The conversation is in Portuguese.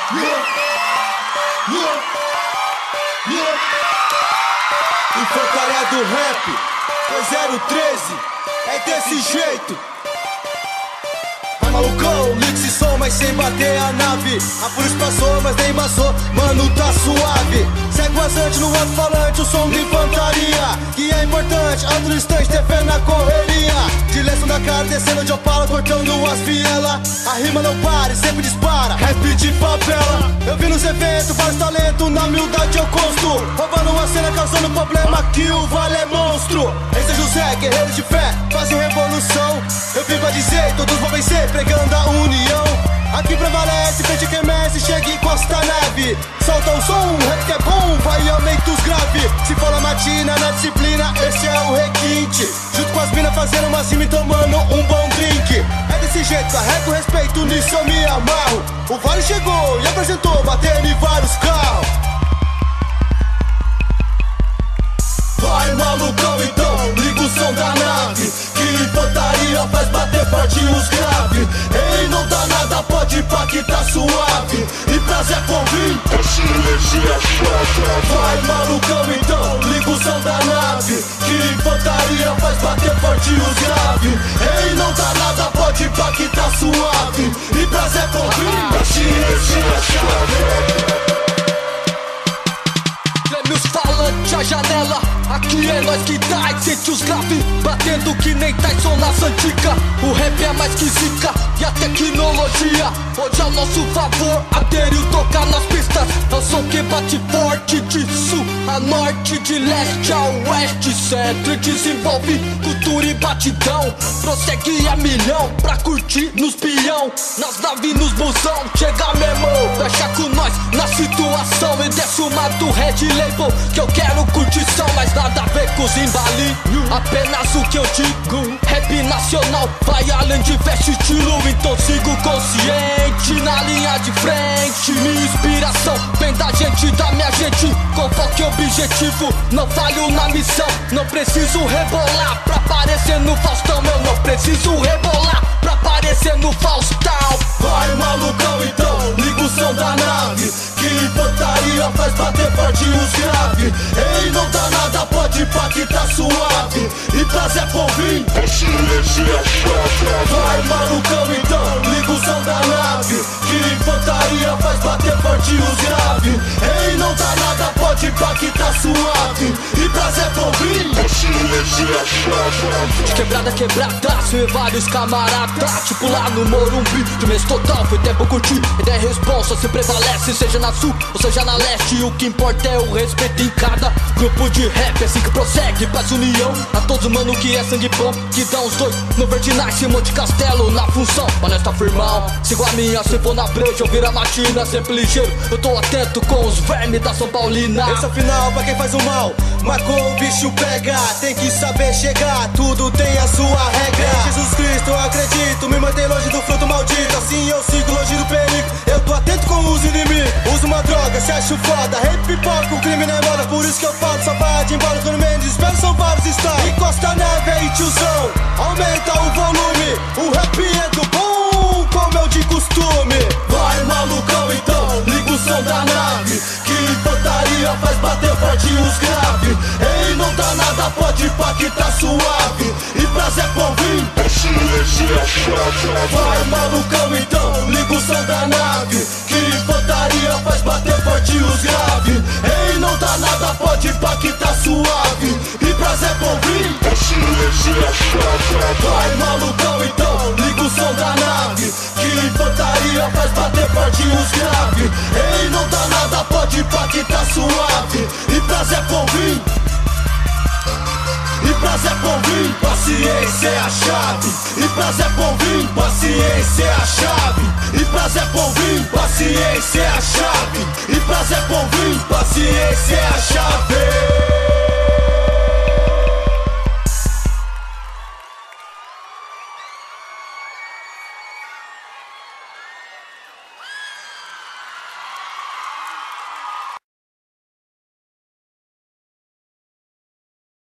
Infantaria do Rap 2013, é desse jeito. Malucão, liga esse som, mas sem bater a nave. A polícia passou, mas nem maçou, mano, tá suave. Segue vazante no alto-falante, o som de infantaria, que é importante, ando no instante, TV na correria. De lenço na cara, descendo de opala, cortando as vielas. A rima não para e sempre dispara, rap de favela. Eu vi nos eventos, vários talentos, na humildade eu consto. Roubando uma cena, causando problema, que o vale é monstro. Esse é José, guerreiro de fé, fazem revolução. Eu vim pra dizer, todos vão vencer, pregando a união. Aqui prevalece, frente que mexe, chega e encosta a neve. Solta o som, rap que é bom, vai e aumenta os grave. Se for a matina, na disciplina, esse é o requinte. Junto com as minas fazendo uma cima e tomando um bom drink. É desse jeito, carrego respeito, nisso eu me amarro. O Vale chegou e apresentou, batendo em vários carros. Vai malucão então, liga o som da nave, que infantaria faz bater forte os graves. Ei, não dá nada, pode ir pra que tá suave. E prazer convir, essa energia chata. Vai malucão então, liga o som da nave, que infantaria faz bater forte os graves. Ei, não dá nada, pode ir pra que tá suave. E prazer convir, essa energia chata. Meus falantes, a janela, aqui é nós que dá e sente os graves batendo que nem Tyson na Santica. O rap é mais que zica e a tecnologia hoje ao nosso favor aderiu tocar nas pistas. É o som que bate forte de sul a norte, de leste a oeste, centro e desenvolve cultura e batidão. Prossegue a milhão pra curtir nos peão, nas naves, nos busão. Chega mesmo, fecha com nós na situação e desce o mato Red Label, que eu quero curtição, mas nada a ver com os embalinhos. Apenas o que eu digo, rap nacional vai além de veste estilo. Então sigo consciente na linha de frente. Minha inspiração vem da gente, da minha gente, com foco e objetivo, não falho na missão. Não preciso rebolar pra aparecer no Faustão. Eu não preciso rebolar pra aparecer no Faustão. Vai malucão então, liga o som da nave, que infantaria faz bater forte os graves. Ei, não dá nada, pode ir pra que tá suave. E prazer convir, essa energia chata. Vai malucão então, liga o som da nave, que infantaria faz bater forte os graves. Ei, não dá nada, pode ir pra que tá suave. E prazer convir, essa energia chata. De quebrada a quebrada, sem vários camaradas, tipo lá no Morumbi. De mês total, foi tempo curtir, ideia e responsa se prevalece, seja na sul ou seja na leste. O que importa é o respeito em cada grupo de rap, assim que prossegue, paz união. A todos mano que é sangue bom, que dá uns dois no Verdinais, Monte Castelo na função. Mas nós tá firmão, sigo a minha, se for na breja, eu viro a matina, sempre ligeiro. Eu tô atento com os vermes da São Paulina. Esse é o final pra quem faz o mal, marcou o bicho pega. Tem que saber chegar, tudo tem a sua regra. Em Jesus Cristo eu acredito, me mantém longe do fruto maldito. Assim eu sigo longe do perigo, eu tô atento com os inimigos. Uso uma droga, se acho foda, rap pipoca, o crime não é moda. Por isso que eu falo, só vai de embora quando me desespero, são vários estados. Encosta a neve aí tiozão, aumenta o volume. O rap é do bom, como é o de costume. Vai malucão então, liga o som da nave, que infantaria faz bater forte os graves. Ei, não dá nada, pode ir pra que tá suave. E prazer convir, essa energia chata. Vai malucão então, liga o som da nave, que infantaria faz bater forte os graves. Ei, não dá nada, pode ir pra que tá suave. E prazer convir, essa energia chata. Vai malucão então, liga o som da nave, que infantaria faz bater forte os graves. Ei, não dá nada, pode ir pra que tá suave. E prazer convir, e prazer convir, paciência é a chave. E prazer convir, paciência é a chave. E prazer convir, paciência é a chave. E prazer convir, paciência é a chave.